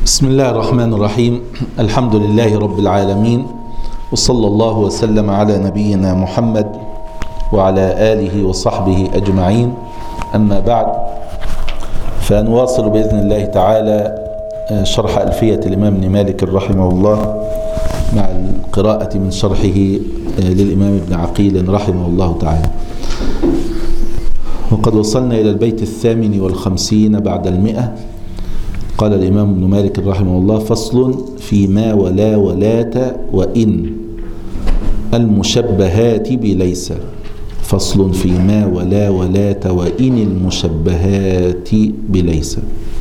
بسم الله الرحمن الرحيم. الحمد لله رب العالمين، وصلى الله وسلم على نبينا محمد وعلى آله وصحبه أجمعين. أما بعد، فنواصل بإذن الله تعالى شرح ألفية الإمام ابن مالك رحمه الله مع القراءة من شرحه للإمام ابن عقيل رحمه الله تعالى. وقد وصلنا إلى البيت 58 بعد 100. قال الإمام ابن مالك رحمه الله: فصل في ما ولا ولات وإن المشبهات بليس. فصل في ما ولا ولات وإن المشبهات بليس.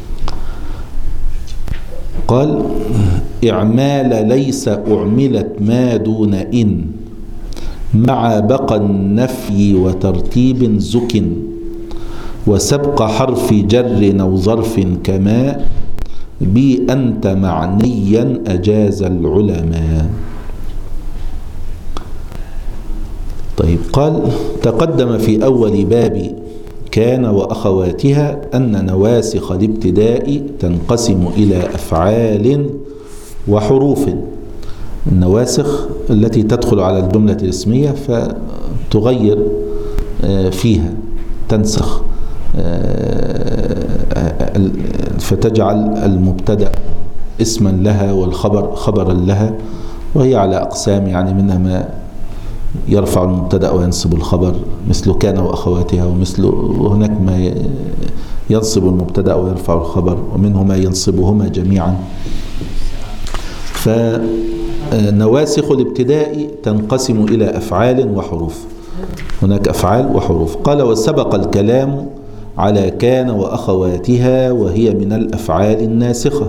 قال: إعمال ليس أعملت ما دون إن مع بقى النفي وترتيب زك وسبق حرف جر أو ظرف كما بي أنت معنيا أجاز العلماء. طيب، قال: تقدم في أول باب كان وأخواتها أن نواسخ الابتداء تنقسم إلى أفعال وحروف. النواسخ التي تدخل على الجملة الاسمية فتغير فيها، تنسخ، فتجعل المبتدأ اسما لها والخبر خبرا لها، وهي على أقسام، يعني منها ما يرفع المبتدأ وينصب الخبر مثل كان وأخواتها، وهناك ما ينصب المبتدأ ويرفع الخبر، ومنه ما ينصبهما جميعا. فنواسخ الابتداء تنقسم إلى أفعال وحروف. هناك أفعال وحروف. قال: وسبق الكلام على كان وأخواتها وهي من الأفعال الناسخة،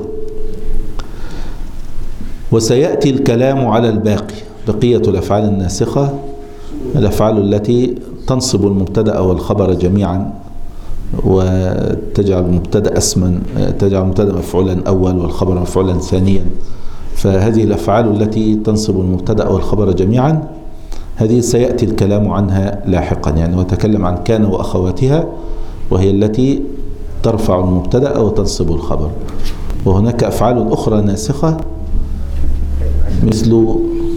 وسيأتي الكلام على الباقي. بقية الأفعال الناسخة الأفعال التي تنصب المبتدأ والخبر جميعا، وتجعل المبتدأ اسما، تجعل المبتدأ مفعولا أول والخبر مفعولا ثانيا. فهذه الأفعال التي تنصب المبتدأ والخبر جميعا هذه سيأتي الكلام عنها لاحقا، يعني وتكلم عن كان وأخواتها وهي التي ترفع المبتدأ وتنصب الخبر. وهناك أفعال أخرى ناسخة مثل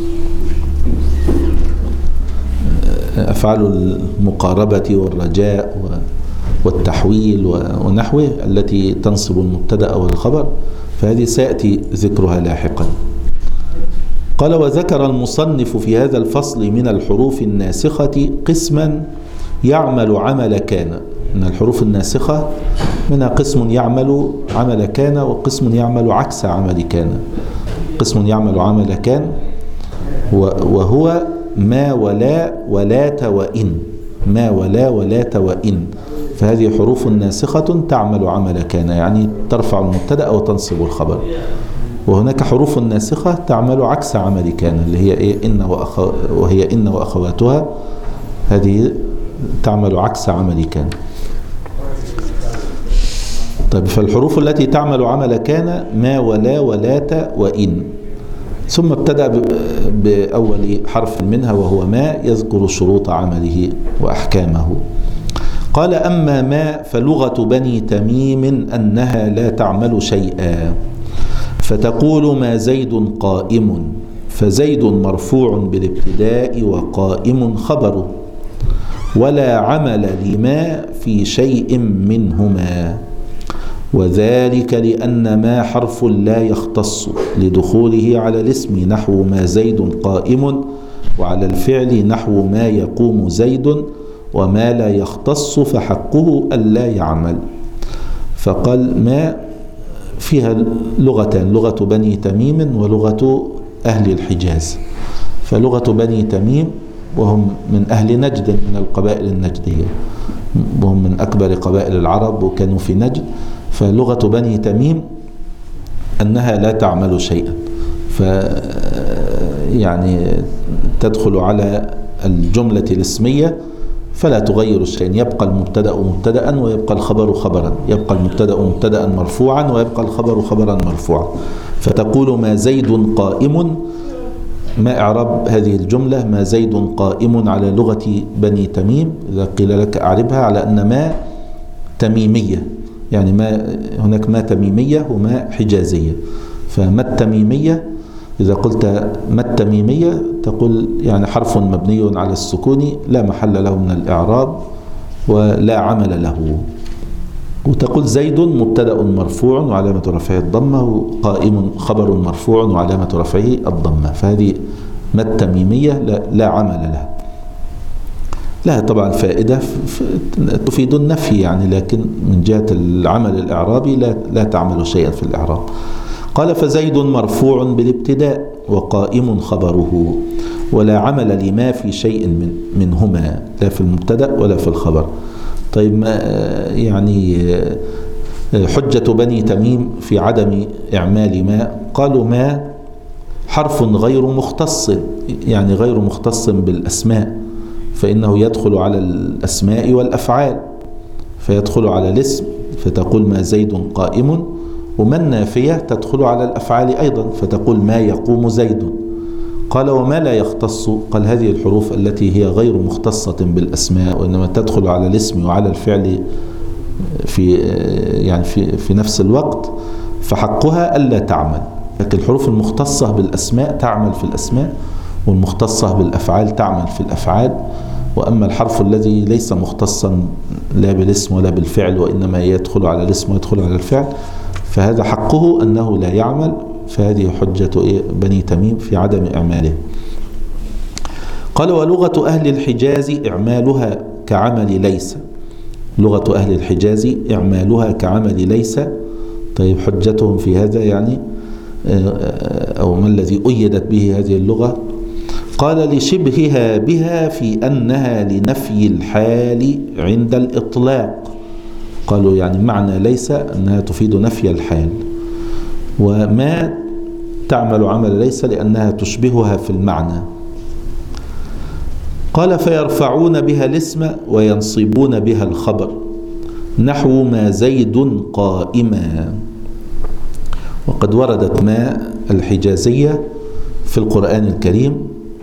أفعال المقاربة والرجاء والتحويل ونحوه التي تنصب المبتدأ والخبر، فهذه سيأتي ذكرها لاحقا. قال: وذكر المصنف في هذا الفصل من الحروف الناسخة قسما يعمل عمل كان. من الحروف الناسخة منها قسم يعمل عمل كان، وقسم يعمل عكس عمل كان. قسم يعمل عمل كان وهو ما ولا ولات وإن. ما ولا ولات وإن، فهذه حروف ناسخة تعمل عمل كان، يعني ترفع المبتدأ وتنصب الخبر. وهناك حروف ناسخة تعمل عكس عمل كان، اللي هي إيه؟ وهي إن وأخواتها، هذه تعمل عكس عمل كان. طيب، فالحروف التي تعمل عمل كان ما ولا ولات وإن. ثم ابتدأ بأول حرف منها وهو ما، يذكر شروط عمله وأحكامه. قال: أما ما فلغة بني تميم أنها لا تعمل شيئا، فتقول ما زيد قائم، فزيد مرفوع بالابتداء وقائم خبره، ولا عمل لما في شيء منهما، وذلك لأن ما حرف لا يختص لدخوله على الاسم نحو ما زيد قائم، وعلى الفعل نحو ما يقوم زيد، وما لا يختص فحقه ألا يعمل. فقال: ما فيها لغتان، لغة بني تميم ولغة أهل الحجاز. فلغة بني تميم وهم من أهل نجد، من القبائل النجدية، وهم من أكبر قبائل العرب وكانوا في نجد. فلغة بني تميم أنها لا تعمل شيئا، يعني تدخل على الجملة الاسمية فلا تغير شيئا، يبقى المبتدأ مبتدأ ويبقى الخبر خبرا، يبقى المبتدأ مبتدأ مرفوعا ويبقى الخبر خبرا مرفوعا. فتقول ما زيد قائم. ما إعراب هذه الجملة؟ ما زيد قائم على لغة بني تميم، إذا قيل لك أعربها على أن ما تميمية، يعني ما هناك ما تميمية وما حجازية. فما التميمية إذا قلت ما التميمية تقول يعني حرف مبني على السكون لا محل له من الإعراب ولا عمل له. وتقول زيد مبتدأ مرفوع وعلامة رفعه الضمة، وقائم خبر مرفوع وعلامة رفعه الضمة. فهذه ما التميمية لا عمل لها. لها طبعا فائدة تفيد النفي يعني، لكن من جهة العمل الإعرابي لا تعمل شيئا في الإعراب. قال فزيد مرفوع بالابتداء وقائم خبره ولا عمل لما في شيء منهما، لا في المبتدأ ولا في الخبر. طيب ما يعني حجة بني تميم في عدم إعمال ما؟ قالوا ما حرف غير مختص، يعني غير مختص بالأسماء، فإنه يدخل على الأسماء والأفعال، فيدخل على الاسم فتقول ما زيد قائم، وما النافية تدخل على الأفعال أيضا فتقول ما يقوم زيد. قال وما لا يختص؟ قال هذه الحروف التي هي غير مختصة بالأسماء وإنما تدخل على الاسم وعلى الفعل في نفس الوقت، فحقها ألا تعمل. لكن الحروف المختصة بالأسماء تعمل في الأسماء، والمختصة بالأفعال تعمل في الأفعال. وأما الحرف الذي ليس مختصا لا بالاسم ولا بالفعل وإنما يدخل على الاسم ويدخل على الفعل فهذا حقه أنه لا يعمل. فهذه حجة بني تميم في عدم إعماله. قال ولغة أهل الحجاز إعمالها كعمل ليس. لغة أهل الحجاز إعمالها كعمل ليس. طيب حجتهم في هذا يعني أو ما الذي أيدت به هذه اللغة؟ قال لشبهها بها في أنها لنفي الحال عند الإطلاق. قالوا يعني معنى ليس أنها تفيد نفي الحال، وما تعمل عمل ليس لأنها تشبهها في المعنى. قال فيرفعون بها الاسم وينصبون بها الخبر نحو ما زيد قائما. وقد وردت ما الحجازية في القرآن الكريم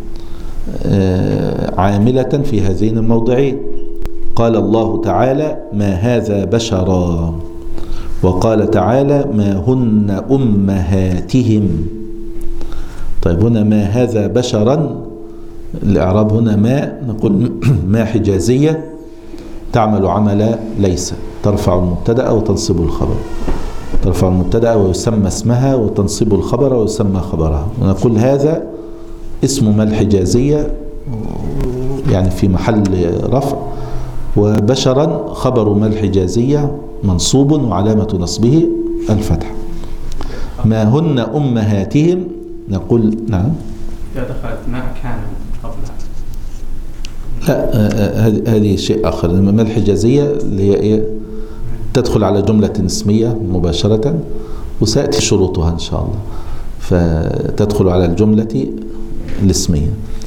عاملة في هذين الموضعين. قال الله تعالى ما هذا بشرا، وقال تعالى ما هن أمهاتهم. طيب هنا ما هذا بشرا، الإعراب هنا ما نقول ما حجازية تعمل عمل ليس، ترفع المبتدأ وتنصب الخبر، ترفع المبتدأ ويسمى اسمها وتنصب الخبر ويسمى خبرها. ونقول هذا اسم ما الحجازية يعني في محل رفع، وبشرا خبر ما الحجازية منصوب وعلامة نصبه الفتح. ما هن أمهاتهم نقول نعم. إذا دخلت ما كان قبلها لا هذه شيء آخر. ما الحجازية اللي هي إيه؟ تدخل على جملة اسمية مباشرة وسيأتي شروطها إن شاء الله، فتدخل على الجملة الاسمية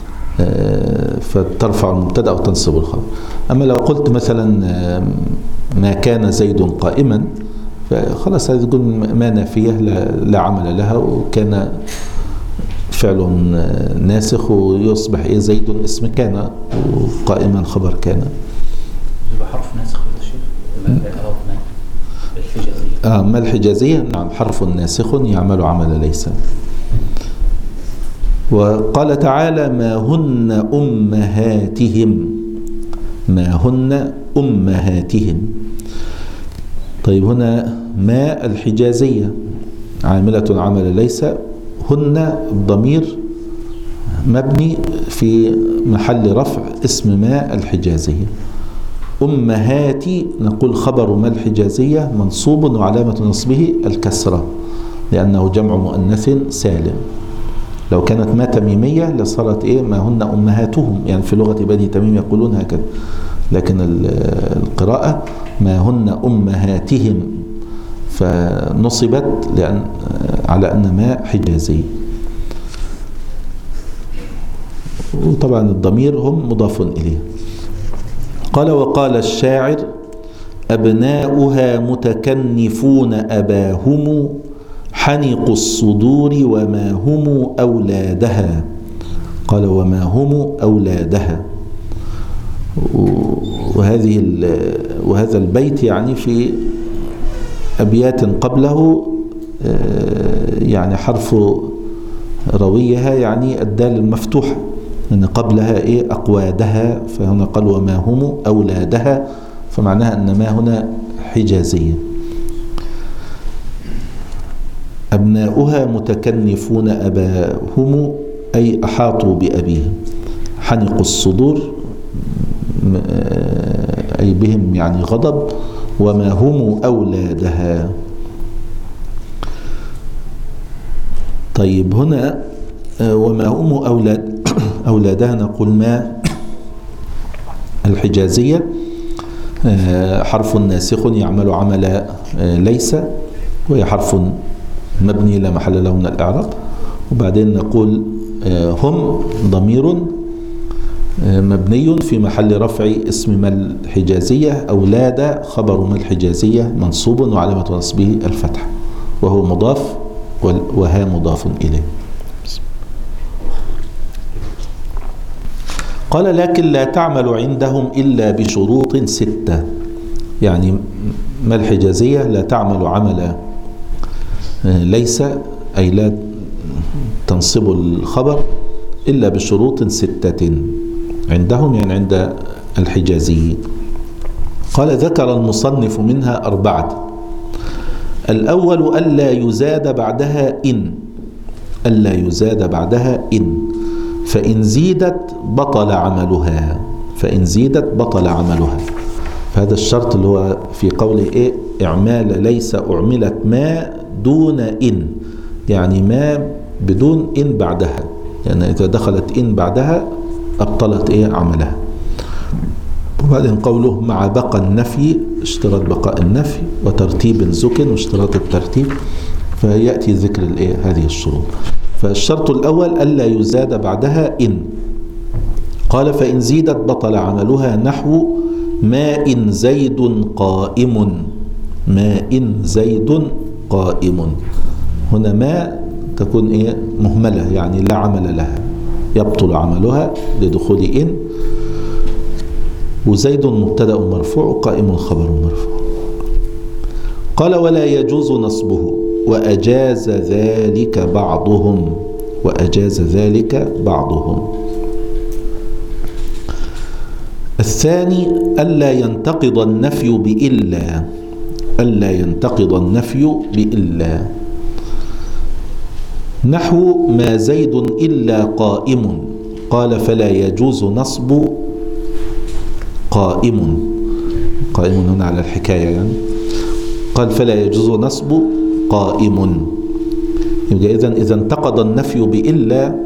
فترفع المبتدأ وتنصب الخبر. أما لو قلت مثلا ما كان زيد قائما فخلاص هذه تقول ما نافية لا عمل لها، وكان فعل ناسخ ويصبح إيه زيد اسم كان وقائما خبر كان. يبقى حرف ناسخ يا شيخ الحجازية. ما الحجازية نعم حرف ناسخ يعمل عمل ليس. وقال تعالى ما هن أمهاتهم، ما هن أمهاتهم. طيب هنا ما الحجازية عاملة عمل ليس، هن الضمير مبني في محل رفع اسم ما الحجازية. أمهاتي نقول خبر ما الحجازية منصوب وعلامة نصبه الكسرة لأنه جمع مؤنث سالم. لو كانت ما تميمية لصارت إيه ما هن أمهاتهم، يعني في لغة بني تميم يقولون هكذا، لكن القراءة ما هن أمهاتهم فنصبت على أن ما حجازي. وطبعا الضمير هم مضاف إليه. قال وقال الشاعر أبناؤها متكنفون أباهم حنق الصدور وما هم أولادها. قال وما هم أولادها. وهذا البيت يعني في أبيات قبله يعني حرف رويها يعني الدال المفتوحة، أن قبلها أقوادها، فهنا قال وما هم أولادها، فمعناها أن ما هنا حجازية. أبناؤها متكنفون أباهم أي أحاطوا بأبيهم، حنقوا الصدور أي بهم يعني غضب، وما هم أولادها. طيب هنا وما هم أولادها نقول ما الحجازية حرف ناسخ يعمل عمل ليس، وهي حرف مبني لا محل له من الإعراب. وبعدين نقول هم ضمير مبني في محل رفع اسم ما الحجازية، أولاد خبر ما الحجازية منصوب وعلامة نصبه الفتح، وهو مضاف وها مضاف إليه. قال لكن لا تعمل عندهم إلا بشروط 6، يعني ما الحجازية لا تعمل عمل ليس أي لا تنصب الخبر إلا بشروط 6 عندهم، يعني عند الحجازيين. قال ذكر المصنف منها 4. الأول ألا يزاد بعدها إن، ألا يزاد بعدها إن، فإن زيدت بطل عملها، فإن زيدت بطل عملها. فهذا الشرط اللي هو في قوله إعمال ليس أعملت ما دون إن، يعني ما بدون إن بعدها، لأن يعني إذا دخلت إن بعدها أبطلت عملها. وبعدين قوله مع بقى النفي، اشتراط بقاء النفي، وترتيب زكن واشتراط الترتيب، فيأتي ذكر هذه الشروط. فالشرط الأول ألا يزاد بعدها إن. قال فإن زيدت بطل عملها، نحو ما إن زيد قائم، ما إن زيد قائم. هنا ما تكون مهملة، يعني لا عمل لها، يبطل عملها لدخول إن. وزيد مبتدأ مرفوع وقائم خبر مرفوع. قال ولا يجوز نصبه، وأجاز ذلك بعضهم، وأجاز ذلك بعضهم. الثاني ألا ينتقض النفي بإلا، ألا ينتقض النفي بإلا، نحو ما زيد إلا قائم. قال فلا يجوز نصب قائم، قائم هنا على الحكاية يعني. قال فلا يجوز نصب قائم. يبقى إذا انتقض النفي بإلا،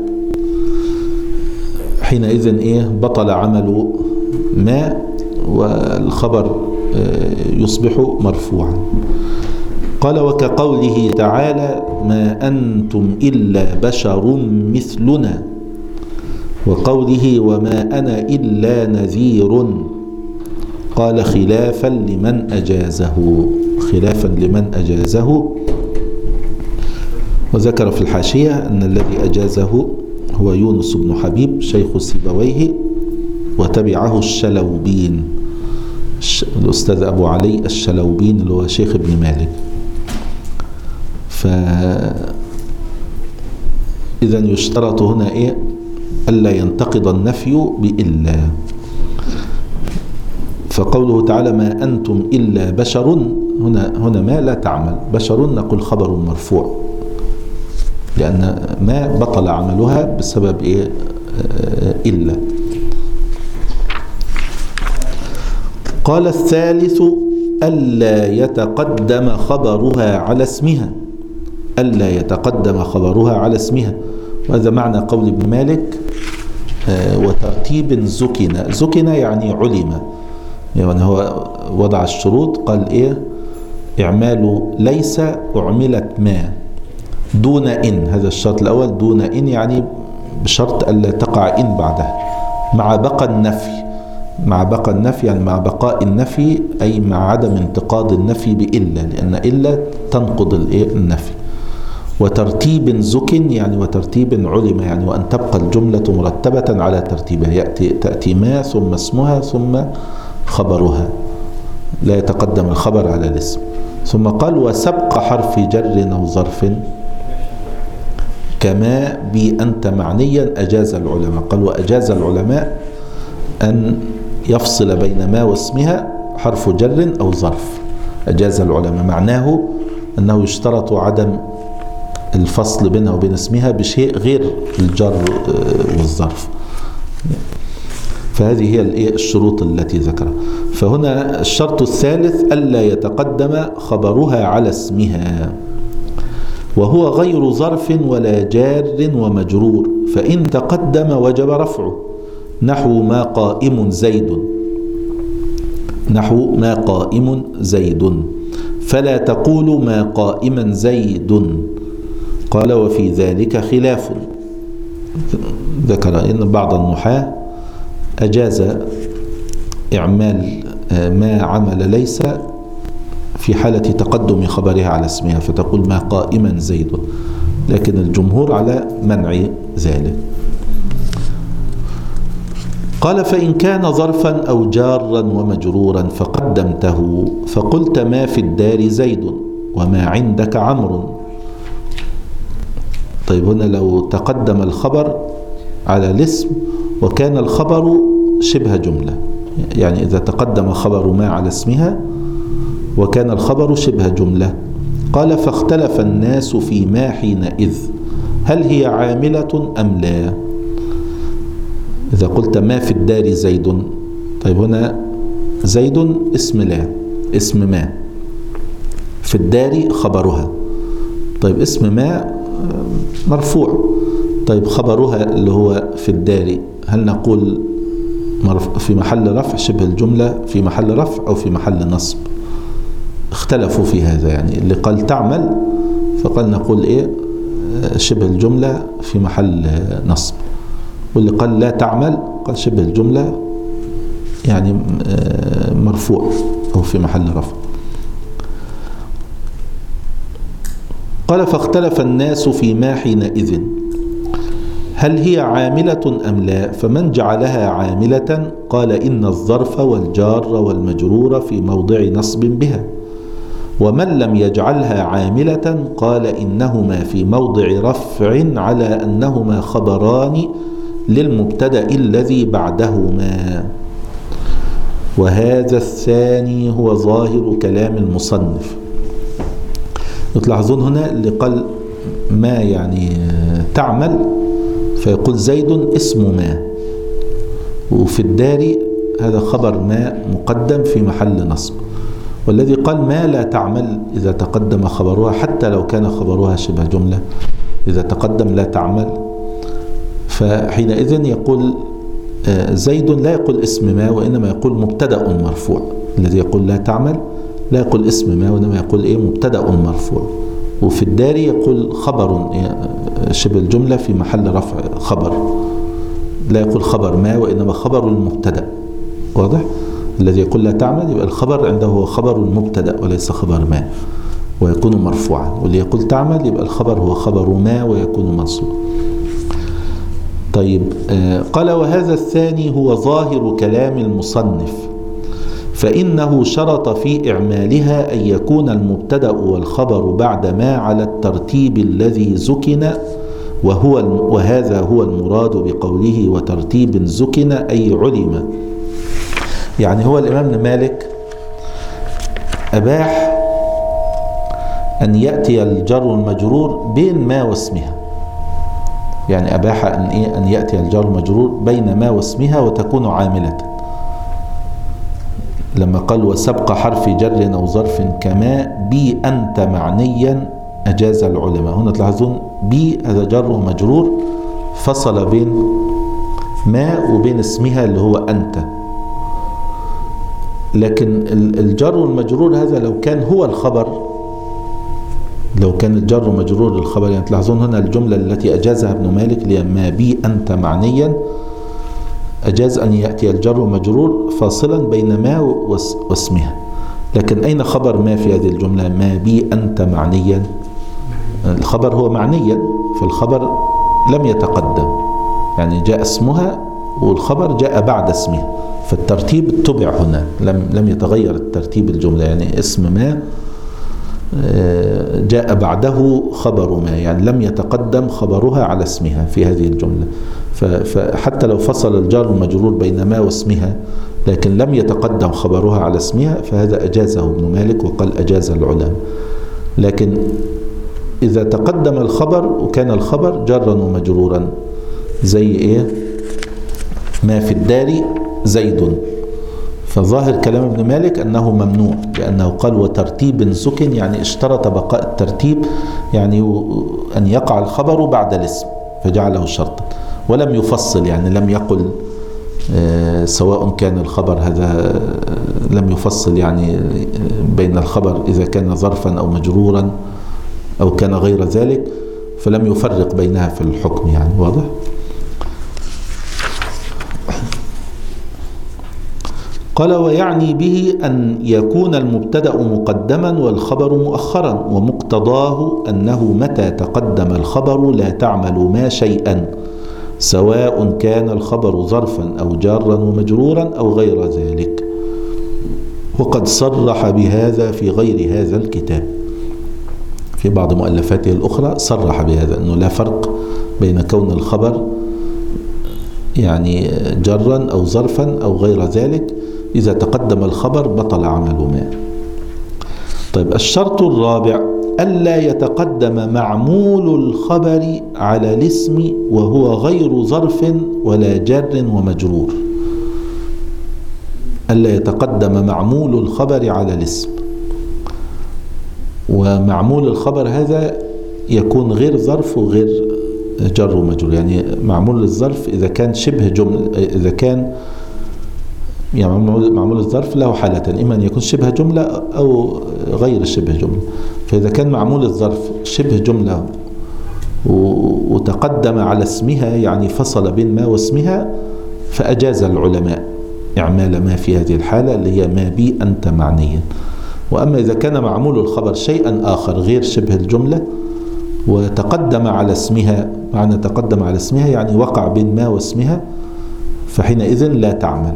حينئذ بطل عمل ما، والخبر يصبح مرفوعا. قال وكقوله تعالى ما أنتم إلا بشر مثلنا، وقوله وما أنا إلا نذير. قال خلافا لمن أجازه، خلافا لمن أجازه. وذكر في الحاشية أن الذي أجازه هو يونس بن حبيب شيخ سيبويه، وتبعه الشلوبين، الأستاذ أبو علي الشلوبين اللي هو شيخ ابن مالك. فإذا يشترط هنا ألا ينتقض النفي بإلا. فقوله تعالى ما أنتم إلا بشر، هنا ما لا تعمل، بشر نقول خبر مرفوع، لأن ما بطل عملها بسبب إلا. قال الثالث ألا يتقدم خبرها على اسمها، ألا يتقدم خبرها على اسمها. وهذا معنى قول ابن مالك وترتيب زكن، زكن يعني علم، يعني هو وضع الشروط، قال إعمال ليس أعملت ما دون إن، هذا الشرط الأول دون إن، يعني بشرط ألا تقع إن بعدها، مع بقى النفي، مع بقى النفي يعني مع بقاء النفي، أي مع عدم انتقاض النفي بإلا، لأن إلا تنقض النفي. وترتيب زكن يعني وترتيب علم، يعني وأن تبقى الجملة مرتبة على ترتيبها، تأتي ما ثم اسمها ثم خبرها، لا يتقدم الخبر على الاسم. ثم قال وسبق حرف جر أو ظرف كما بي أنت معنيا أجاز العلماء. قال وأجاز العلماء أن يفصل بين ما واسمها حرف جر أو ظرف. أجاز العلماء معناه أنه يشترط عدم الفصل بينها وبين اسمها بشيء غير الجر والظرف. فهذه هي الشروط التي ذكرها. فهنا الشرط الثالث ألا يتقدم خبرها على اسمها، وهو غير ظرف ولا جار ومجرور، فإن تقدم وجب رفعه، نحو ما قائم زيد، نحو ما قائم زيد، فلا تقول ما قائما زيد. قال وفي ذلك خلاف. ذكر إن بعض النحاة أجاز إعمال ما عمل ليس في حالة تقدم خبرها على اسمها، فتقول ما قائما زيد، لكن الجمهور على منع ذلك. قال فإن كان ظرفا أو جارا ومجرورا فقدمته فقلت ما في الدار زيد وما عندك عمرو. طيب هنا لو تقدم الخبر على الاسم وكان الخبر شبه جملة، يعني إذا تقدم خبر ما على اسمها وكان الخبر شبه جملة. قال فاختلف الناس في ما حينئذ هل هي عاملة أم لا. إذا قلت ما في الدار زيد، طيب هنا زيد اسم لا، اسم ما، في الدار خبرها، طيب اسم ما مرفوع، طيب خبرها اللي هو في الدار هل نقول في محل رفع شبه الجملة في محل رفع أو في محل نصب؟ اختلفوا في هذا. يعني اللي قال تعمل فقال نقول ايه شبه الجملة في محل نصب، واللي قال لا تعمل قال شبه الجملة يعني مرفوع أو في محل رفع. قال فاختلف الناس فيما حينئذ هل هي عاملة أم لا، فمن جعلها عاملة قال إن الظرف والجار والمجرور في موضع نصب بها، ومن لم يجعلها عاملة قال إنهما في موضع رفع على أنهما خبران للمبتدأ الذي بعدهما. وهذا الثاني هو ظاهر كلام المصنف. تلاحظون هنا اللي قال ما يعني تعمل فيقول زيد اسم ما، وفي الدار هذا خبر ما مقدم في محل نصب، والذي قال ما لا تعمل إذا تقدم خبرها حتى لو كان خبرها شبه جملة، إذا تقدم لا تعمل فحينئذ يقول زيد لا يقول اسم ما وإنما يقول مبتدأ مرفوع. الذي يقول لا تعمل لا يقول اسم ما وإنما يقول إيه مبتدأ مرفوع. وفي الدار يقول خبر شبه الجملة في محل رفع خبر، لا يقول خبر ما وإنما خبر المبتدأ. واضح؟ الذي يقول لا تعمل يبقى الخبر عنده هو خبر المبتدأ وليس خبر ما ويكون مرفوعا، واللي يقول تعمل يبقى الخبر هو خبر ما ويكون منصوبا. طيب قال وهذا الثاني هو ظاهر كلام المصنف، فإنه شرط في إعمالها أن يكون المبتدأ والخبر بعد ما على الترتيب الذي زكن، وهذا هو المراد بقوله وترتيب زكن أي علم. يعني هو الإمام ابن مالك أباح أن يأتي الجر المجرور بين ما واسمها، يعني أباح أن يأتي الجر المجرور بين ما واسمها وتكون عاملة، لما قال وسبق حرف جر أو ظرف كما بي أنت معنيا أجاز العلماء. هنا تلاحظون بي هذا جر ومجرور فصل بين ما وبين اسمها اللي هو أنت، لكن الجر والمجرور هذا لو كان هو الخبر، لو كان الجر ومجرور الخبر، يعني تلاحظون هنا الجملة التي أجازها ابن مالك لما بي أنت معنيا أجاز أن يأتي الجر ومجرور فاصلا بين ما واسمها، لكن أين خبر ما في هذه الجملة؟ ما بي أنت معنيا، الخبر هو معنيا، فالخبر لم يتقدم، يعني جاء اسمها والخبر جاء بعد اسمها، فالترتيب اتبع هنا، لم يتغير الترتيب الجملة، يعني اسم ما جاء بعده خبر ما، يعني لم يتقدم خبرها على اسمها في هذه الجملة. فحتى لو فصل الجار والمجرور بين ما واسمها لكن لم يتقدم خبرها على اسمها فهذا أجازه ابن مالك وقال أجاز العلماء. لكن إذا تقدم الخبر وكان الخبر جرا ومجرورا زي إيه؟ ما في الدار زيد، فظاهر كلام ابن مالك أنه ممنوع، لأنه قال وترتيب سكن، يعني اشترط بقاء الترتيب، يعني أن يقع الخبر بعد الاسم فجعله شرطا، ولم يفصل، يعني لم يقل سواء كان الخبر هذا، لم يفصل يعني بين الخبر إذا كان ظرفا أو مجرورا أو كان غير ذلك، فلم يفرق بينها في الحكم، يعني واضح. قال ويعني به أن يكون المبتدأ مقدما والخبر مؤخرا، ومقتضاه أنه متى تقدم الخبر لا تعمل ما شيئا، سواء كان الخبر ظرفا أو جارا ومجرورا أو غير ذلك. وقد صرح بهذا في غير هذا الكتاب، في بعض مؤلفاته الأخرى صرح بهذا، أنه لا فرق بين كون الخبر يعني جرا أو ظرفا أو غير ذلك، إذا تقدم الخبر بطل عمل ما. طيب الشرط الرابع ألا يتقدم معمول الخبر على الاسم وهو غير ظرف ولا جر ومجرور. ألا يتقدم معمول الخبر على الاسم، ومعمول الخبر هذا يكون غير ظرف وغير جر ومجرور. يعني معمول الظرف إذا كان شبه جملة، إذا كان يعني معمول الظرف له حالتين، إما أن يكون شبه جملة أو غير شبه جملة. فإذا كان معمول الظرف شبه جملة وتقدم على اسمها، يعني فصل بين ما واسمها، فأجاز العلماء إعمال ما في هذه الحالة اللي هي ما بي أنت معنيا. وأما إذا كان معمول الخبر شيئا آخر غير شبه الجملة وتقدم على اسمها، معنى تقدم على اسمها يعني وقع بين ما واسمها، فحينئذ لا تعمل.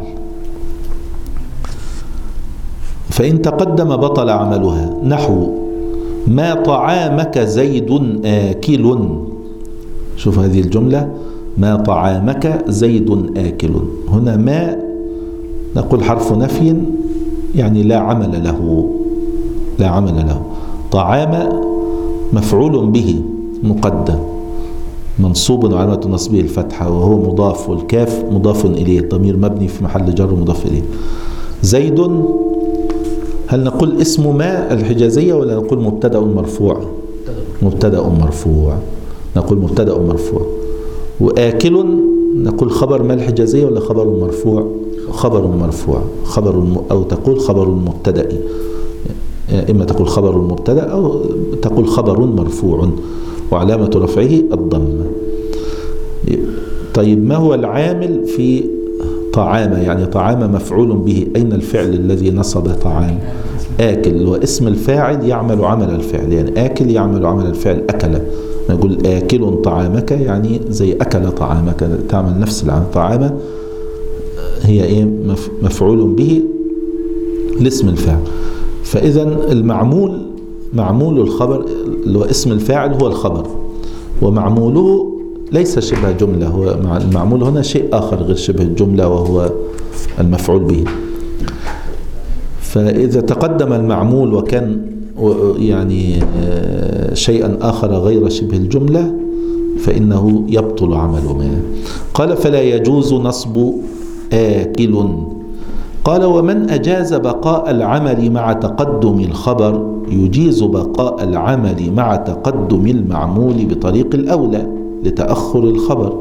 فإن تقدم بطل عملها، نحو ما طعامك زيد آكل. شوف هذه الجملة، ما طعامك زيد آكل. هنا ما نقول حرف نفي، يعني لا عمل له، لا عمل له. طعام مفعول به مقدم منصوب وعلامة نصبه الفتحة وهو مضاف، والكاف مضاف إليه، ضمير مبني في محل جر مضاف إليه. زيد، هل نقول اسم ما الحجازية ولا نقول مبتدأ مرفوع؟ مبتدأ مرفوع، نقول مبتدأ مرفوع. وآكل نقول خبر ما الحجازية ولا خبر مرفوع؟ خبر مرفوع، أو تقول خبر المبتدأ، إما تقول خبر المبتدأ أو تقول خبر مرفوع وعلامة رفعه الضمة. طيب ما هو العامل في طعام؟ يعني طعام مفعول به، أين الفعل الذي نصب طعام؟ آكل، واسم الفاعل يعمل عمل الفعل، يعني آكل يعمل عمل الفعل أكل. نقول آكل طعامك يعني زي أكل طعامك، تعمل نفس العمل. طعام هي إيه؟ مفعول به لاسم الفاعل. فإذا المعمول، معمول الخبر اللي هو اسم الفاعل هو الخبر، ومعموله ليس شبه جملة، هو المعمول هنا شيء آخر غير شبه الجملة وهو المفعول به. فإذا تقدم المعمول وكان يعني شيئا آخر غير شبه الجملة فإنه يبطل عمله ما. قال فلا يجوز نصب آكل. قال ومن أجاز بقاء العمل مع تقدم الخبر يجيز بقاء العمل مع تقدم المعمول بطريق الأولى لتأخر الخبر.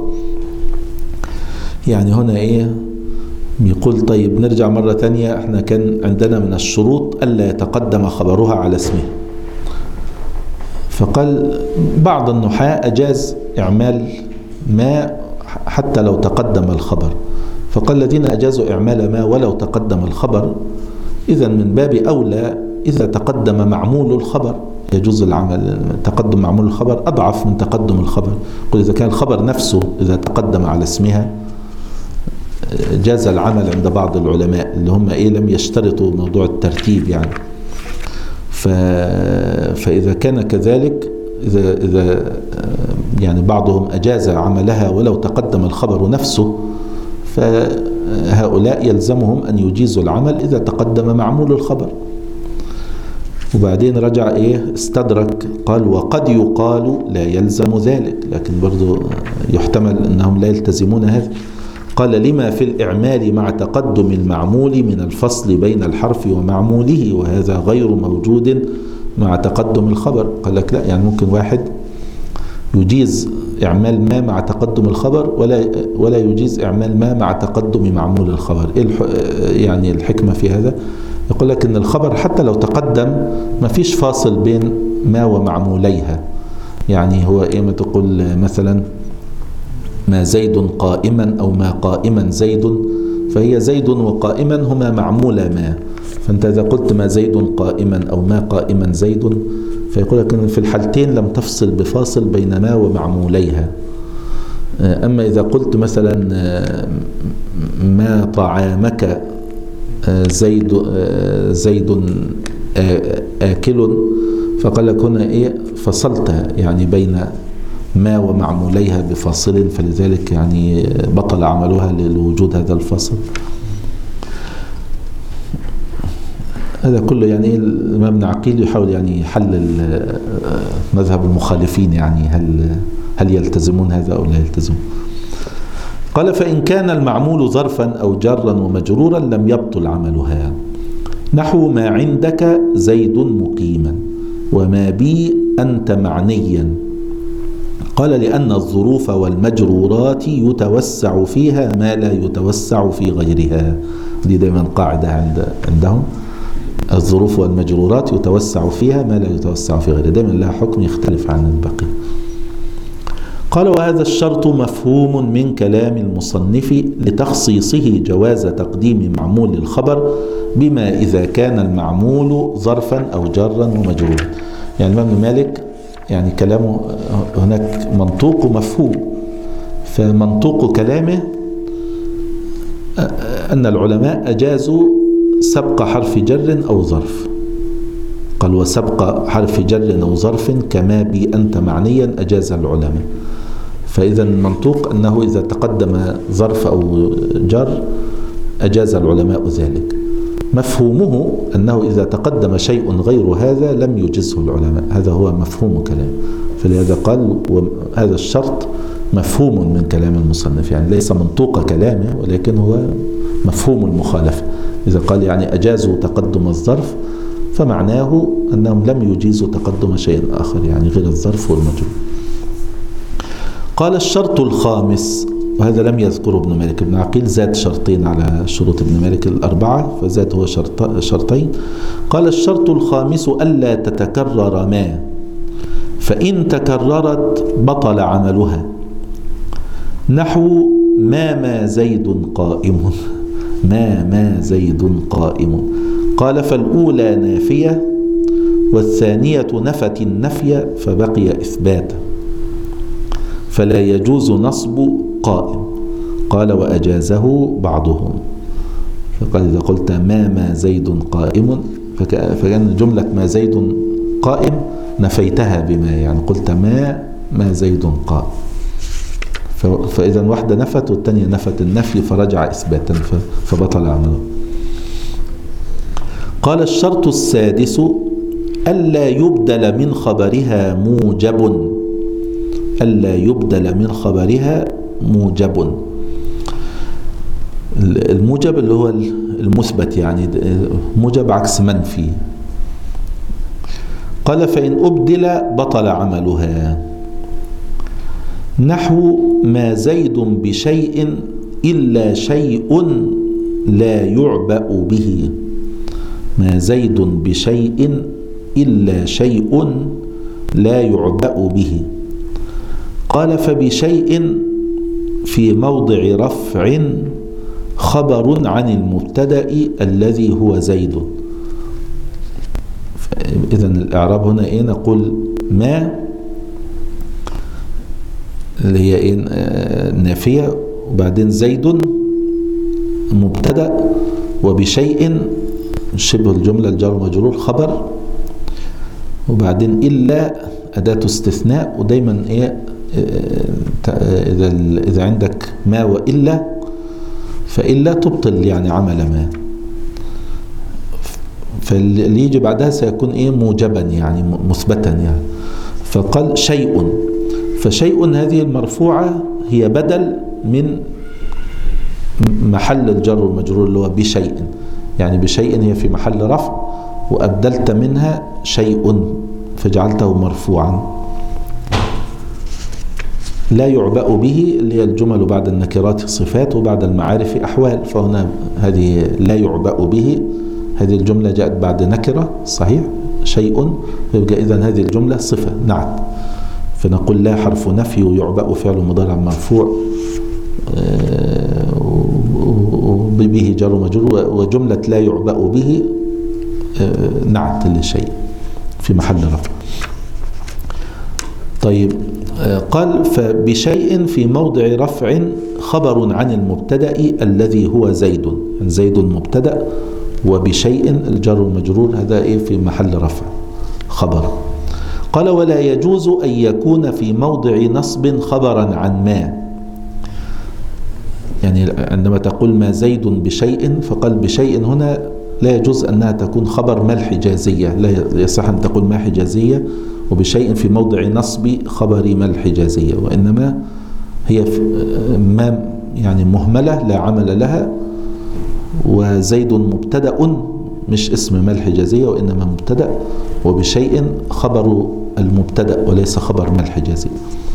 يعني هنا إيه يقول؟ طيب نرجع مرة تانية، احنا كان عندنا من الشروط ألا يتقدم خبرها على اسمه، فقال بعض النحاة أجاز إعمال ما حتى لو تقدم الخبر، فقال الذين أجازوا إعمال ما ولو تقدم الخبر، إذا من باب أولى إذا تقدم معمول الخبر يجوز العمل. تقدم معمول الخبر أضعف من تقدم الخبر. قل إذا كان الخبر نفسه إذا تقدم على اسمها جاز العمل عند بعض العلماء اللي هم إيه لم يشترطوا موضوع الترتيب يعني. فإذا كان كذلك، إذا يعني بعضهم أجاز عملها ولو تقدم الخبر نفسه، فهؤلاء يلزمهم أن يجيزوا العمل إذا تقدم معمول الخبر. وبعدين رجع استدرك قال وقد يقال لا يلزم ذلك، لكن برضو يحتمل أنهم لا يلتزمون هذا. قال لما في الإعمال مع تقدم المعمول من الفصل بين الحرف ومعموله، وهذا غير موجود مع تقدم الخبر. قال لك لا، يعني ممكن واحد يجيز إعمال ما مع تقدم الخبر ولا يجيز إعمال ما مع تقدم معمول الخبر. يعني الحكمة في هذا؟ يقول لك إن الخبر حتى لو تقدم ما فيش فاصل بين ما ومعموليها. يعني هو ما تقول مثلا ما زيد قائما أو ما قائما زيد، فهي زيد وقائما هما معمول ما. فأنت إذا قلت ما زيد قائما أو ما قائما زيد، فيقول لك إن في الحالتين لم تفصل بفاصل بين ما ومعموليها. أما إذا قلت مثلا ما طعامك زيد آكل، فقال لك هنا فصلت يعني بين ما ومعموليها بفاصل، فلذلك يعني بطل عملها لوجود هذا الفصل. هذا كله يعني الإمام ابن عقيل يحاول يعني يحلل مذهب المخالفين، يعني هل يلتزمون هذا أو لا يلتزمون. قال فإن كان المعمول ظرفا أو جرا ومجرورا لم يبطل عملها، نحو ما عندك زيد مقيما وما بي أنت معنيا. قال لأن الظروف والمجرورات يتوسع فيها ما لا يتوسع في غيرها. دي دائما قاعدة عندهم، الظروف والمجرورات يتوسع فيها ما لا يتوسع في غيرها، دائما لها حكم يختلف عن الباقي. قال وهذا الشرط مفهوم من كلام المصنف لتخصيصه جواز تقديم معمول الخبر بما إذا كان المعمول ظرفا أو جرا ومجرورا. يعني الإمام مالك يعني كلامه هناك منطوق ومفهوم، فمنطوق كلامه أن العلماء أجازوا سبق حرف جر أو ظرف. قال وسبق حرف جر أو ظرف كما بي أنت معنيا أجاز العلماء. فإذا المنطوق أنه إذا تقدم ظرف أو جر أجاز العلماء ذلك. مفهومه أنه إذا تقدم شيء غير هذا لم يجزه العلماء، هذا هو مفهوم كلام. فلهذا قال هذا الشرط مفهوم من كلام المصنف، يعني ليس منطوق كلامه ولكن هو مفهوم المخالفة. إذا قال يعني أجازوا تقدم الظرف فمعناه أنهم لم يجيزوا تقدم شيء آخر يعني غير الظرف والمجرور. قال الشرط الخامس، وهذا لم يذكره ابن مالك. ابن عقيل زاد شرطين على شروط ابن مالك الأربعة، فزاد هو شرطين. قال الشرط الخامس ألا تتكرر ما، فإن تكررت بطل عملها. نحو ما زيد قائم، ما زيد قائم. قال فالأولى نافية والثانية نفت النفي فبقي إثباتا، فلا يجوز نصب قائم. قال وأجازه بعضهم. فقال إذا قلت ما زيد قائم، فكان جملة ما زيد قائم نفيتها بما، يعني قلت ما زيد قائم، فإذا واحدة نفت والثانية نفت النفي فرجع إثباتا فبطل عمله. قال الشرط السادس ألا يبدل من خبرها موجب، ألا يبدل من خبرها موجب. الموجب اللي هو المثبت، يعني موجب عكس منفي. قال فإن أبدل بطل عملها. نحو ما زيد بشيء إلا شيء لا يعبأ به، ما زيد بشيء إلا شيء لا يعبأ به. قال فبشيء في موضع رفع خبر عن المبتدأ الذي هو زيد. إذن الإعراب هنا نقول ما اللي هي نافية، وبعدين زيد مبتدأ، وبشيء شبه الجملة الجار والمجرور خبر، وبعدين إلا أداة استثناء، ودايما إيه إذا عندك ما وإلا فإلا تبطل يعني عمل ما، فاللي يجي بعدها سيكون إيه موجبا يعني مثبتا يعني. فقال شيء، فشيء هذه المرفوعة هي بدل من محل الجر والمجرور اللي هو بشيء، يعني بشيء هي في محل رفع، وأبدلت منها شيء فجعلته مرفوعا. لا يعبأ به اللي هي الجمل بعد النكرات صفات وبعد المعارف أحوال، فهنا هذه لا يعبأ به، هذه الجملة جاءت بعد نكرة صحيح شيء، يبقى إذن هذه الجملة صفة نعت، فنقول لا حرف نفي ويعبأ فعل مضارع مرفوع به جر ومجرور، وجملة لا يعبأ به نعت لشيء في محل رفع. طيب قال فبشيء في موضع رفع خبر عن المبتدأ الذي هو زيد، يعني زيد مبتدأ وبشيء الجر والمجرور هذا إيه في محل رفع خبر. قال ولا يجوز أن يكون في موضع نصب خبرا عن ما، يعني عندما تقول ما زيد بشيء، فقال بشيء هنا لا يجوز أنها تكون خبر ما الحجازية، لا يصح أن تقول ما حجازية وبشيء في موضع نصب خبر ما الحجازية، وإنما هي ما يعني مهملة لا عمل لها، وزيد مبتدأ مش اسم ما الحجازية وإنما مبتدأ، وبشيء خبر المبتدأ وليس خبر ما الحجازية.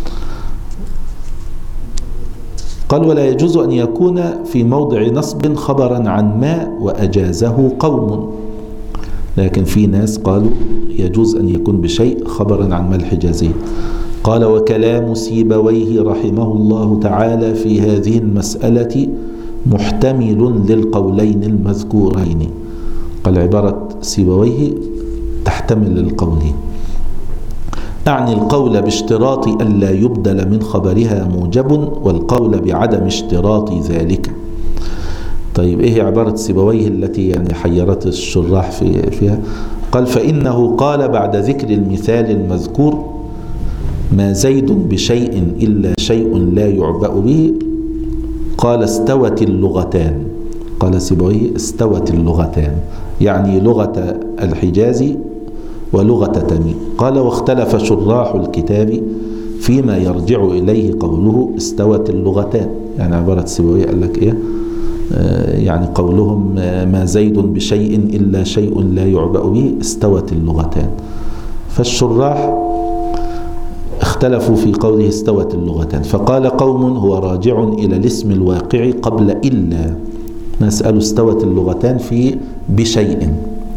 قال ولا يجوز أن يكون في موضع نصب خبرا عن ما وأجازه قوم، لكن في ناس قالوا يجوز أن يكون بشيء خبرا عن ما الحجازية. قال وكلام سيبويه رحمه الله تعالى في هذه المسألة محتمل للقولين المذكورين. قال عبارة سيبويه تحتمل القولين، أعني القول باشتراط ألا يبدل من خبرها موجب، والقول بعدم اشتراط ذلك. طيب إيه عبارة سيبويه التي يعني حيرت الشراح فيها؟ قال فإنه قال بعد ذكر المثال المذكور ما زيد بشيء إلا شيء لا يعبأ به، قال استوت اللغتان. قال سيبويه استوت اللغتان، يعني لغة الحجاز ولغة تميم. قال واختلف شراح الكتاب فيما يرجع إليه قوله استوت اللغتان، يعني عبارة سيبويه قال لك إيه يعني قولهم ما زيد بشيء إلا شيء لا يعبأ به استوت اللغتان. فالشراح اختلفوا في قوله استوت اللغتان، فقال قوم هو راجع إلى الاسم الواقع قبل إلا، نسأل استوت اللغتان في بشيء،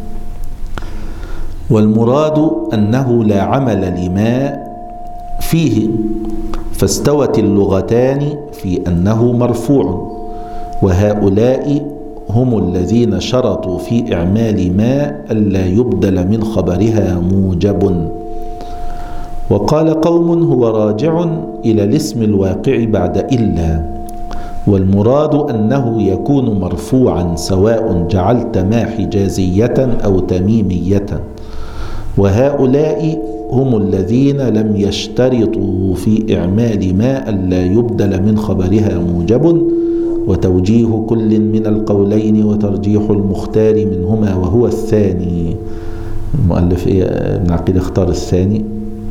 والمراد أنه لا عمل لما فيه، فاستوت اللغتان في أنه مرفوع، وهؤلاء هم الذين شرطوا في إعمال ما ألا يبدل من خبرها موجب. وقال قوم هو راجع إلى الاسم الواقع بعد إلا، والمراد أنه يكون مرفوعا سواء جعلت ما حجازية أو تميمية، وهؤلاء هم الذين لم يشترطوا في إعمال ما ألا يبدل من خبرها موجب، وتوجيه كل من القولين وترجيح المختار منهما وهو الثاني. المؤلف ابن عقيل اختار الثاني،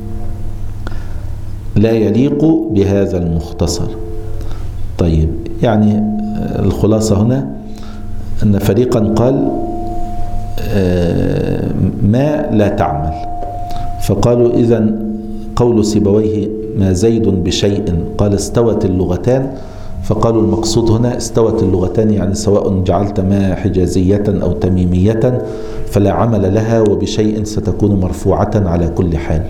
لا يليق بهذا المختصر. طيب يعني الخلاصة هنا أن فريقا قال ما لا تعمل، فقالوا إذن قول سيبويه ما زيد بشيء قال استوت اللغتان، فقالوا المقصود هنا استوت اللغتان يعني سواء جعلت ما حجازية أو تميمية فلا عمل لها، وبشيء ستكون مرفوعة على كل حال.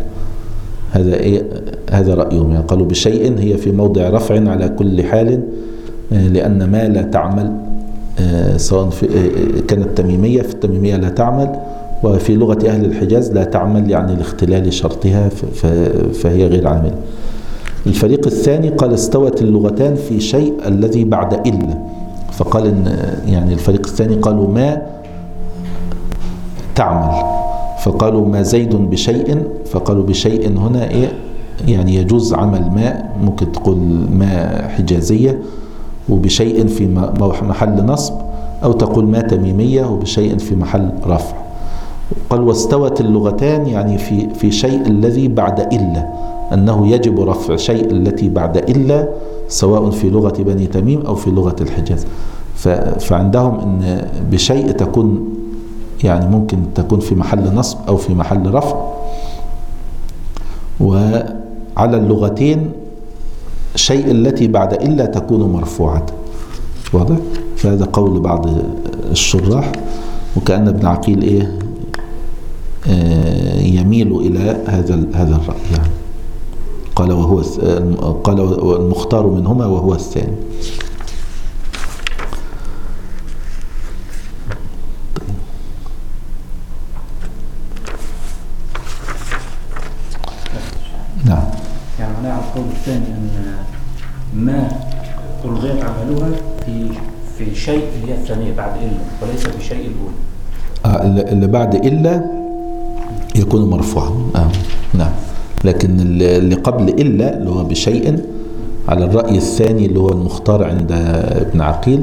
هذا رأيهم، يعني قالوا بشيء هي في موضع رفع على كل حال، لأن ما لا تعمل سواء كانت تميمية، في التميمية لا تعمل، وفي لغة أهل الحجاز لا تعمل يعني لاختلال شرطها فهي غير عاملة. الفريق الثاني قال استوت اللغتان في شيء الذي بعد إلا، فقال إن يعني الفريق الثاني قالوا ما تعمل، فقالوا ما زيد بشيء، فقالوا بشيء هنا إيه؟ يعني يجوز عمل ما، ممكن تقول ما حجازية وبشيء في محل نصب، أو تقول ما تميمية وبشيء في محل رفع. قال واستوت اللغتان يعني في شيء الذي بعد إلا، أنه يجب رفع شيء التي بعد إلا سواء في لغة بني تميم أو في لغة الحجاز. فعندهم أن بشيء تكون يعني ممكن تكون في محل نصب أو في محل رفع، وعلى اللغتين شيء التي بعد إلا تكون مرفوعة. واضح؟ فهذا قول بعض الشراح، وكأن ابن عقيل إيه يميل إلى هذا الرأي يعني. قال المختار منهما وهو الثاني. نعم. يعني معناه على القول الثاني أن ما ألغيت عملوها في شيء اللي هي الثانية بعد إلا، وليس في شيء الأولى. اللي بعد إلا يكون مرفوعا. نعم. لكن اللي قبل إلا اللي هو بشيء على الرأي الثاني اللي هو المختار عند ابن عقيل،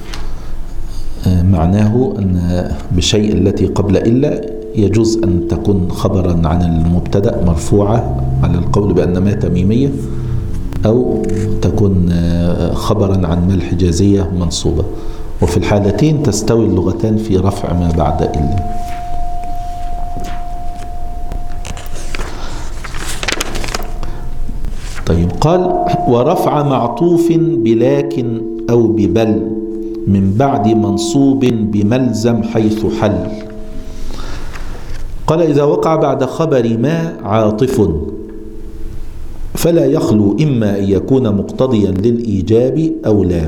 معناه أن بشيء التي قبل إلا يجوز أن تكون خبرا عن المبتدأ مرفوعة على القول بأن ما تميمية، أو تكون خبرا عن ما الحجازية منصوبة، وفي الحالتين تستوي اللغتان في رفع ما بعد إلا. طيب قال ورفع معطوف بلكن أو ببل من بعد منصوب بملزم حيث حل. قال إذا وقع بعد خبر ما عاطف فلا يخلو إما أن يكون مقتضيا للإيجاب أو لا،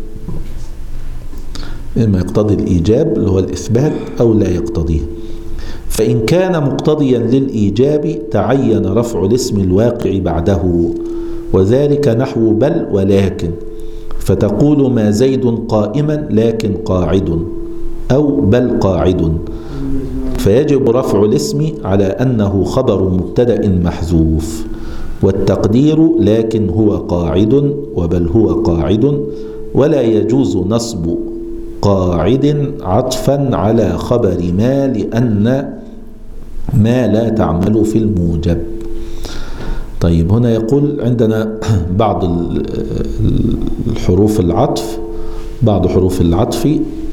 إما يقتضي الإيجاب اللي هو الإثبات أو لا يقتضيه. فإن كان مقتضيا للإيجاب تعين رفع الاسم الواقع بعده، وذلك نحو بل ولكن، فتقول ما زيد قائما لكن قاعد، أو بل قاعد، فيجب رفع الاسم على أنه خبر مبتدأ محذوف، والتقدير لكن هو قاعد وبل هو قاعد، ولا يجوز نصب قاعد عطفا على خبر ما، لأن ما لا تعمل في الموجب. طيب هنا يقول عندنا بعض الحروف العطف، بعض حروف العطف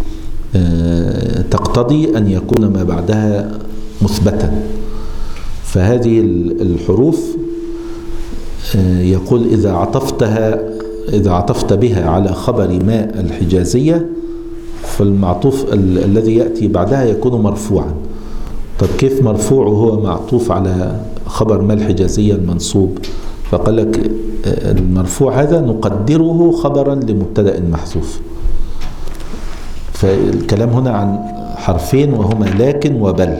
تقتضي أن يكون ما بعدها مثبتا، فهذه الحروف يقول إذا عطفت بها على خبر ما الحجازية فالمعطوف الذي يأتي بعدها يكون مرفوعا. طب كيف مرفوع وهو معطوف على خبر ما الحجازية المنصوب؟ فقال لك المرفوع هذا نقدره خبرا لمبتدأ محذوف. فالكلام هنا عن حرفين وهما لكن وبل،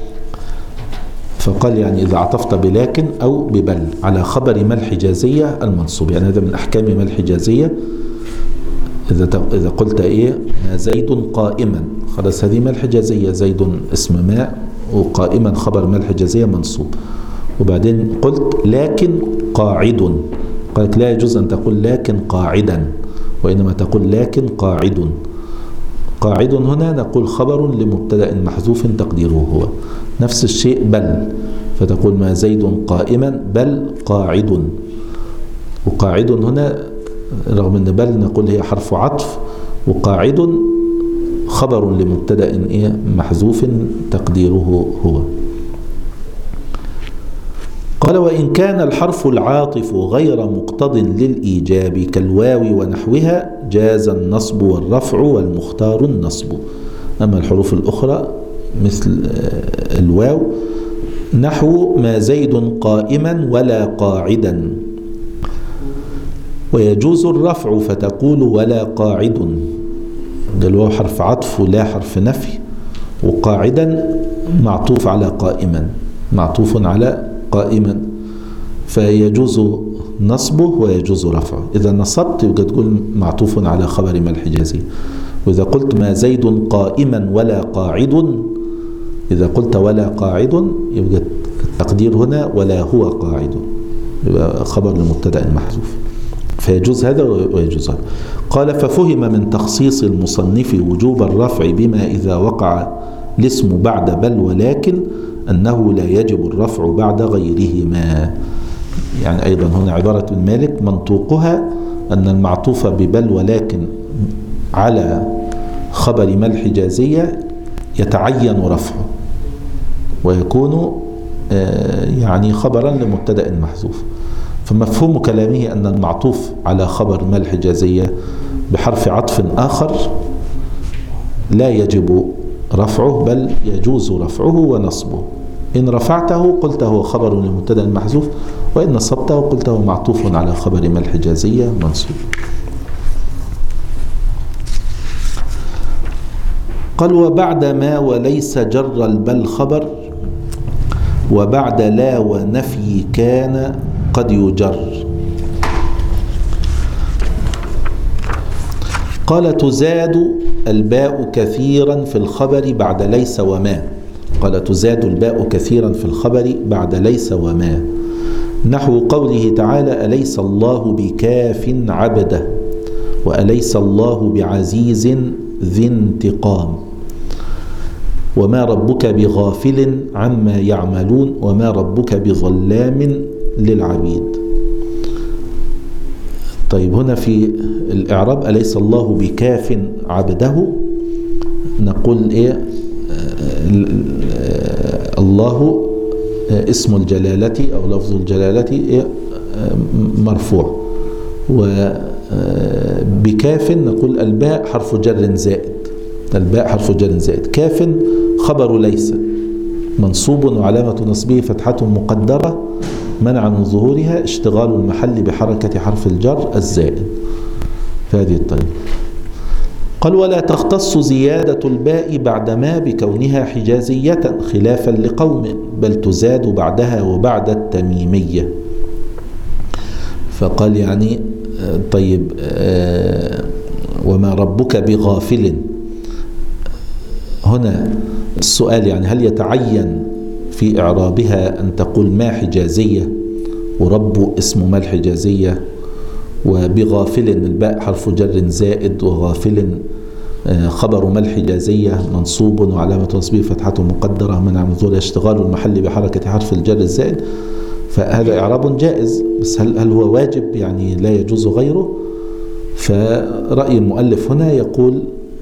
فقال يعني إذا عطفت بلكن أو ببل على خبر ما الحجازية المنصوب، يعني هذا من أحكام ما الحجازية. إذا قلت إيه ما زيد قائما، خلاص هذه ما الحجازية، زيد اسم ما وقائما خبر ما الحجازية منصوب. وبعدين قلت لكن قاعد، قالت لا يجوز أن تقول لكن قاعدا، وإنما تقول لكن قاعد. قاعد هنا نقول خبر لمبتدأ محذوف تقديره هو. نفس الشيء بل، فتقول ما زيد قائما بل قاعد. وقاعد هنا رغم أن بل نقول هي حرف عطف، وقاعد خبر لمبتدأ محذوف تقديره هو. قال وإن كان الحرف العاطف غير مقتض للإيجاب كالواو ونحوها جاز النصب والرفع والمختار النصب. أما الحروف الأخرى مثل الواو نحو ما زيد قائما ولا قاعدا، ويجوز الرفع فتقول ولا قاعد، ده الواو حرف عطف ولا حرف نفي، وقاعدا معطوف على قائما، معطوف على قائما، فيجوز نصبه ويجوز رفعه. إذا نصبت يبقى تقول معطوف على خبر ما الحجازي، وإذا قلت ما زيد قائما ولا قاعد إذا قلت ولا قاعد يبقى التقدير هنا ولا هو قاعد، يبقى خبر لمبتدأ محذوف، فيجوز هذا ويجوز هذا. قال ففهم من تخصيص المصنف وجوب الرفع بما إذا وقع الاسم بعد بل ولكن أنه لا يجب الرفع بعد غيرهما. يعني أيضا هنا عبارة المالك منطوقها أن المعطوف ببل ولكن على خبر ما الحجازية يتعين رفعه ويكون يعني خبرا لمبتدأ محذوف. فمفهوم كلامه أن المعطوف على خبر ما الحجازية بحرف عطف آخر لا يجب رفعه بل يجوز رفعه ونصبه. إن رفعته قلت هو خبر لمبتدأ محذوف، وإن نصبته قلت هو معطوف على خبر ما الحجازية منصوب. قال وبعد ما وليس جر البل خبر، وبعد لا ونفي كان قد يجر. قال تزاد الباء كثيرا في الخبر بعد ليس وما. قال تزاد الباء كثيرا في الخبر بعد ليس وما، نحو قوله تعالى أليس الله بكاف عبده، وأليس الله بعزيز ذي انتقام، وما ربك بغافل عما يعملون، وما ربك بظلام للعبيد. طيب هنا في الإعراب أليس الله بكاف عبده، نقول إيه؟ الله اسم الجلالة أو لفظ الجلالة إيه؟ مرفوع، وبكاف نقول الباء حرف جر زائد، الباء حرف جر زائد. كاف خبر ليس منصوب وعلامة نصبه فتحة مقدرة منع من ظهورها اشتغال المحل بحركة حرف الجر الزائد. فهذه الطريقة. قال ولا تختص زيادة الباء بعد ما بكونها حجازية خلافا لقوم، بل تزاد بعدها وبعد التميمية. فقال يعني طيب وما ربك بغافل، هنا السؤال يعني هل يتعين في إعرابها أن تقول ما حجازية ورب اسم ما الحجازية، وبغافل الباء حرف جر زائد، وغافل خبر ما الحجازية منصوب وعلامة نصبه فتحة مقدرة منع من ظهورها اشتغال المحل بحركة حرف الجر الزائد. فهذا إعراب جائز، بس هل هو واجب يعني لا يجوز غيره؟ فرأي المؤلف هنا يقول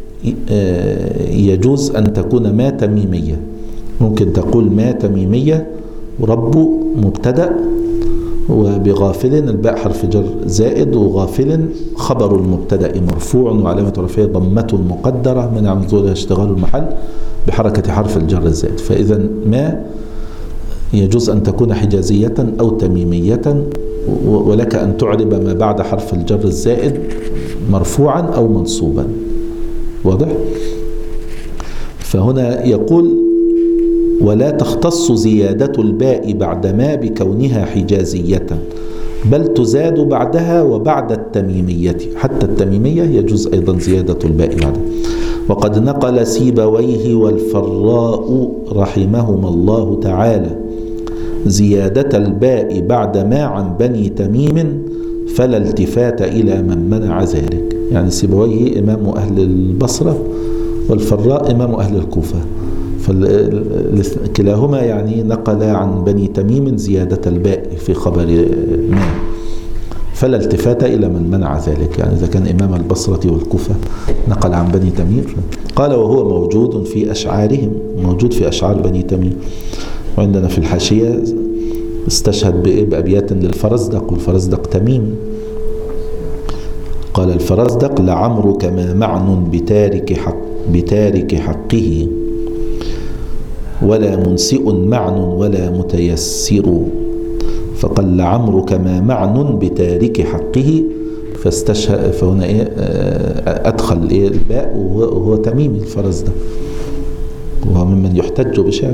يجوز أن تكون ما تميمية، ممكن تقول ما تميمية ورب مبتدأ، وبغافل الباء حرف جر زائد، وغافل خبر المبتدأ مرفوع وعلامة رفعه ضمة مقدرة منع من ظهورها اشتغال المحل بحركة حرف الجر الزائد. فإذا ما يجوز أن تكون حجازية أو تميمية، ولك أن تعرب ما بعد حرف الجر الزائد مرفوعا أو منصوبا. واضح؟ فهنا يقول ولا تختص زيادة الباء بعد ما بكونها حجازية، بل تزاد بعدها وبعد التميمية، حتى التميمية يجوز أيضا زيادة الباء بعدها. وقد نقل سيبويه والفراء رحمهما الله تعالى زيادة الباء بعد ما عن بني تميم فلا التفات إلى من منع ذلك. يعني سيبويه إمام أهل البصرة والفراء إمام أهل الكوفة، فكلاهما يعني نقل عن بني تميم زيادة الباء في خبر ما فلا التفات إلى من منع ذلك. يعني إذا كان إمام البصرة والكوفة نقل عن بني تميم. قال وهو موجود في أشعارهم، موجود في أشعار بني تميم. وعندنا في الحاشية استشهد بأبيات للفرزدق، والفرزدق تميم. قال الفرزدق لعمرك ما معنى بتارك حقه، ولا منسئ معن ولا متيسر. فقال لعمرك ما معن بتارك حقه، فاستشهد. فهنا أدخل الباء وهو تميمي الفرزدق، وهو ممن يحتج بشعر.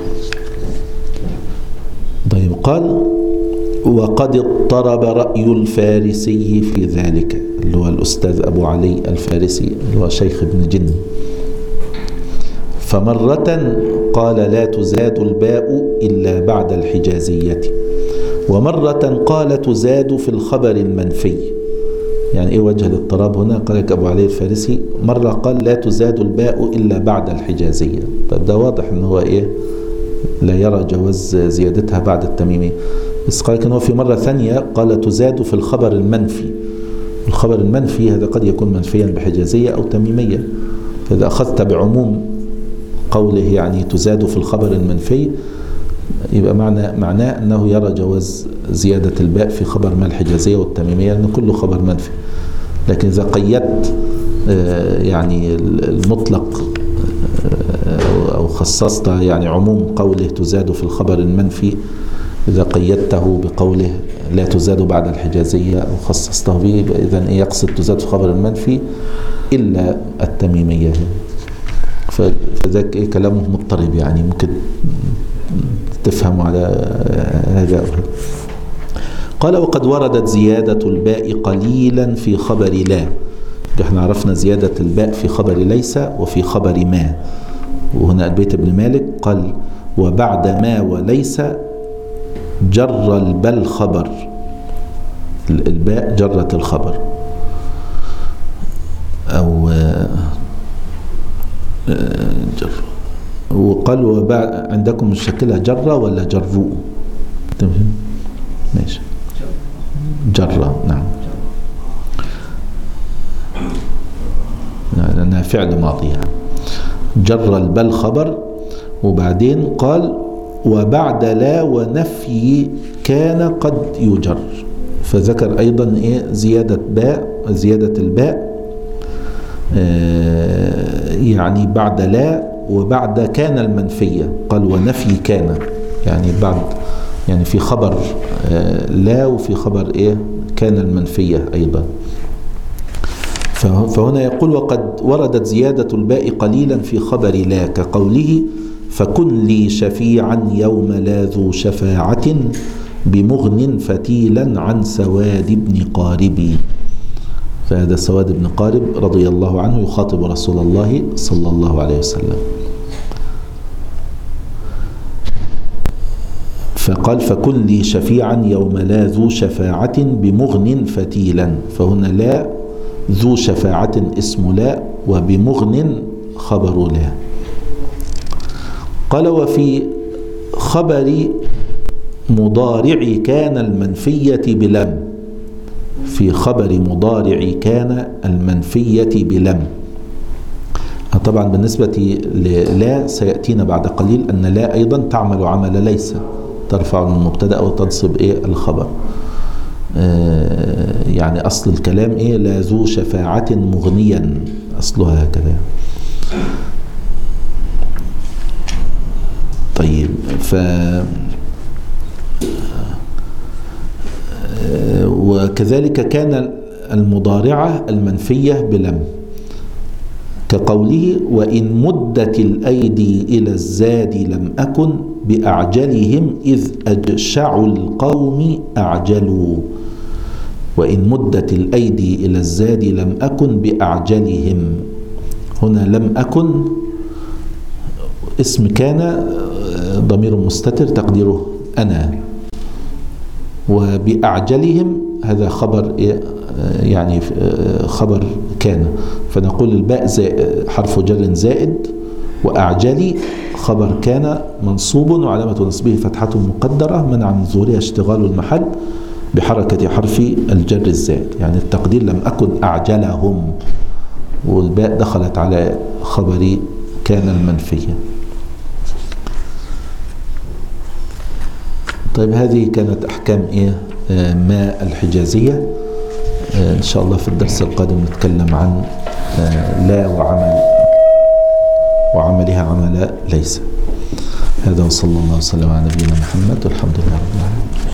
طيب قال وقد اضطرب رأي الفارسي في ذلك، اللي هو الأستاذ أبو علي الفارسي اللي هو شيخ ابن جني. فمرة قال لا تزاد الباء إلا بعد الحجازية. ومرة قال تزاد في الخبر المنفي. يعني ايه وجه الاضطراب هنا؟ قال لك أبو علي الفارسي مرة قال لا تزاد الباء إلا بعد الحجازية. طيب ده واضح ان هو ايه لا يرى جواز زيادتها بعد التميمية. بس قال لك ان هو في مرة ثانية قال تزاد في الخبر المنفي. الخبر المنفي هذا قد يكون منفيا بحجازية أو تميمية. فإذا أخذت بعموم قوله يعني تزاد في الخبر المنفي يبقى معناه أنه يرى جواز زيادة الباء في خبر ما الحجازية والتميمية لأن كله خبر منفي. لكن إذا قيدت يعني المطلق أو خصصت يعني عموم قوله تزاد في الخبر المنفي، إذا قيدته بقوله لا تزاد بعد الحجازية أو خصصته به إذن يقصد تزاد في الخبر المنفي إلا التميمية. فذاك كلامه مضطرب يعني ممكن تفهم على هذا. قال وقد وردت زيادة الباء قليلا في خبر لا. احنا عرفنا زيادة الباء في خبر ليس وفي خبر ما. وهنا البيت ابن مالك قال وبعد ما وليس جر البل خبر. الباء جرت الخبر أو جر. وقال وبعد عندكم مشكلة جرة ولا جروا؟ تمام ماشي جرة نعم لأنها فعل ماضي يعني. جر البل خبر. وبعدين قال وبعد لا ونفي كان قد يجر. فذكر أيضا إيه زيادة الباء يعني بعد لا وبعد كان المنفية. قال ونفي كان يعني بعد يعني في خبر لا وفي خبر إيه كان المنفية أيضا. فهنا يقول وقد وردت زيادة الباء قليلا في خبر لا كقوله فكن لي شفيعا يوم لا ذو شفاعة بمغن فتيلا عن سواد بن قارب. فهذا سواد بن قارب رضي الله عنه يخاطب رسول الله صلى الله عليه وسلم. فقال فكن لي شفيعا يوم لا ذو شفاعة بمغن فتيلا. فهنا لا ذو شفاعة اسم لا وبمغن خبر لا. قال وفي خبر مضارع كان المنفية بلم. في خبر مضارع كان المنفية بلم. طبعا بالنسبة للا سيأتينا بعد قليل أن لا أيضا تعمل عمل ليس ترفع المبتدأ وتنصب إيه الخبر. يعني أصل الكلام إيه لا ذو شفاعة مغنيا أصلها هكذا. طيب وكذلك كان المضارعة المنفية بلم كقوله وإن مدت الأيدي إلى الزاد لم أكن بأعجلهم إذ أجشع القوم أعجلوا. وإن مدت الأيدي إلى الزاد لم أكن بأعجلهم. هنا لم أكن اسم كان ضمير مستتر تقديره أنا. وبأعجلهم هذا خبر يعني خبر كان. فنقول الباء حرف جر زائد وأعجلي خبر كان منصوب وعلامة نصبه فتحة مقدرة منع من ظهورها اشتغال المحل بحركة حرف الجر الزائد. يعني التقدير لم أكن أعجلهم والباء دخلت على خبر كان المنفية. طيب هذه كانت أحكام ما الحجازية. إن شاء الله في الدرس القادم نتكلم عن لا وعملها عمل ليس. هذا وصلى الله وسلم على نبينا محمد والحمد لله رب العالمين.